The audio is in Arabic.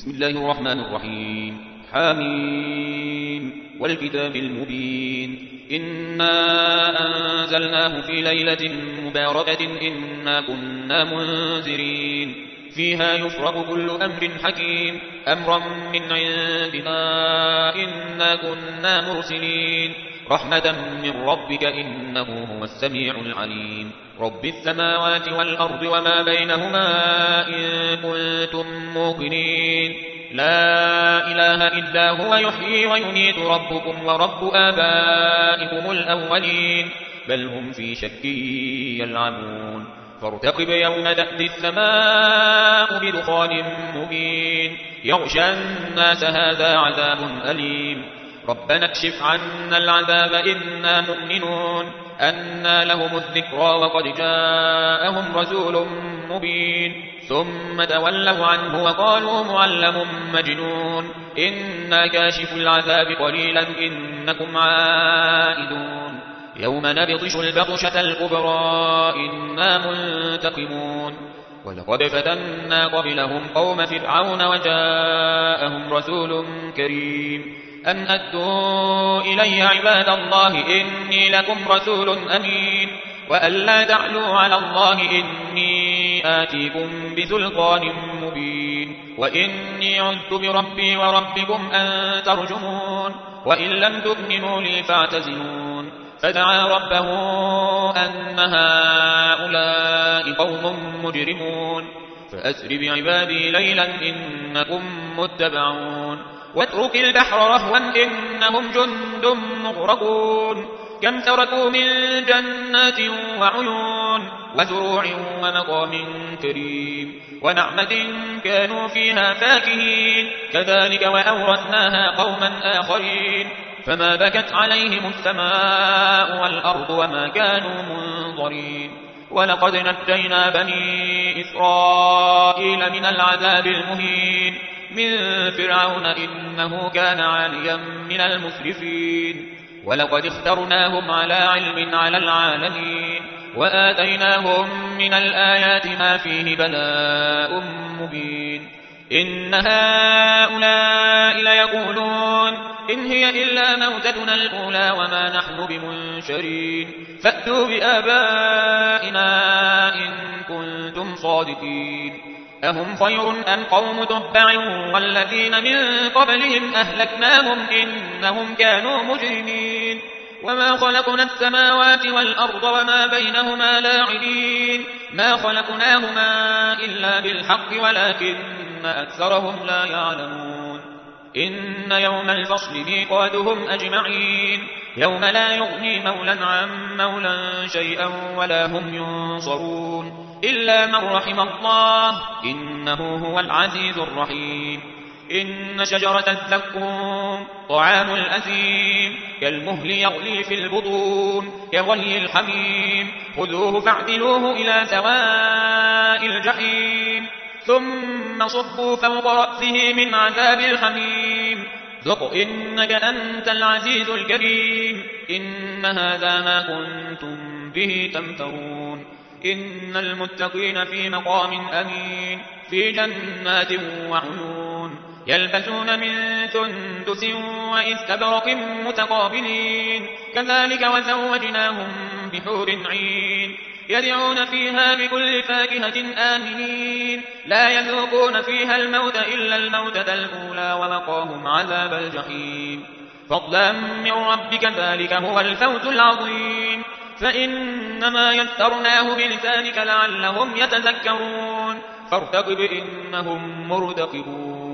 بسم الله الرحمن الرحيم حميم والكتاب المبين إنا أنزلناه في ليلة مباركة إنا كنا منذرين فيها يفرق كل أمر حكيم أمرا من عندنا إنا كنا مرسلين رحمة من ربك إنه هو السميع العليم رب السماوات والأرض وما بينهما إن كنتم موقنين لا إله إلا هو يحيي ويميت ربكم ورب آبائكم الأولين بل هم في شك يلعبون فارتقب يوم تأتي السماء بدخان مبين يغشى الناس هذا عذاب أليم ربنا اكشف عنا العذاب إنا مؤمنون أنى لهم الذكرى وقد جاءهم رسول مبين ثم تولوا عنه وقالوا معلم مجنون إنا كاشف العذاب قليلا إنكم عائدون يوم نبطش البطشة الكبرى إنا منتقمون ولقد فتنا قبلهم قوم فرعون وجاءهم رسول كريم أن أدوا إلي عباد الله إني لكم رسول أمين وأن لا تعلوا على الله إني آتيكم بسلطان مبين وإني عذت بربي وربكم أن ترجمون وإن لم تؤمنوا لي فاعتزلون فدعا ربه أن هؤلاء قوم مجرمون فأسر بعبادي ليلا إنكم متبعون واترك البحر رهوا إنهم جند مغرقون كم تركوا من جنات وعيون وزروع ومقام كريم ونعمة كانوا فيها فاكهين كذلك وأورثناها قوما آخرين فما بكت عليهم السماء والأرض وما كانوا منظرين ولقد نجينا بني إسرائيل من العذاب المهين من فرعون إنه كان عاليا من المسرفين ولقد اخترناهم على علم على العالمين وآتيناهم من الآيات ما فيه بلاء مبين إن هؤلاء ليقولون إن هي إلا موتتنا الأولى وما نحن بمنشرين فأتوا بآبائنا إن كنتم صادقين أهم خير أم قوم تبع والذين من قبلهم أهلكناهم إنهم كانوا مجرمين وما خلقنا السماوات والأرض وما بينهما لاعبين ما خلقناهما إلا بالحق ولكن أكثرهم لا يعلمون إن يوم الفصل ميقاتهم أجمعين يوم لا يغني مولا عن مولا شيئا ولا هم ينصرون إلا من رحم الله إنه هو العزيز الرحيم إن شجرة الزقوم طعام الأثيم كالمهل يغلي في البطون كغلي الحميم خذوه فاعدلوه إلى سواء الجحيم ثم صبوا فوق رأسه من عذاب الحميم ذق إنك أنت العزيز الكريم إن هذا ما كنتم به تمترون إن المتقين في مقام أمين في جنات وعيون يلبسون من سندس وإستبرق متقابلين كذلك وزوجناهم بحور عين يدعون فيها بكل فاكهة آمنين لا يذوقون فيها الموت إلا الموتة الأولى ووقاهم عذاب الجحيم فضلا من ربك ذلك هو الفوز العظيم فإنما يسرناه بلسانك لعلهم يتذكرون فارتقب إنهم مرتقبون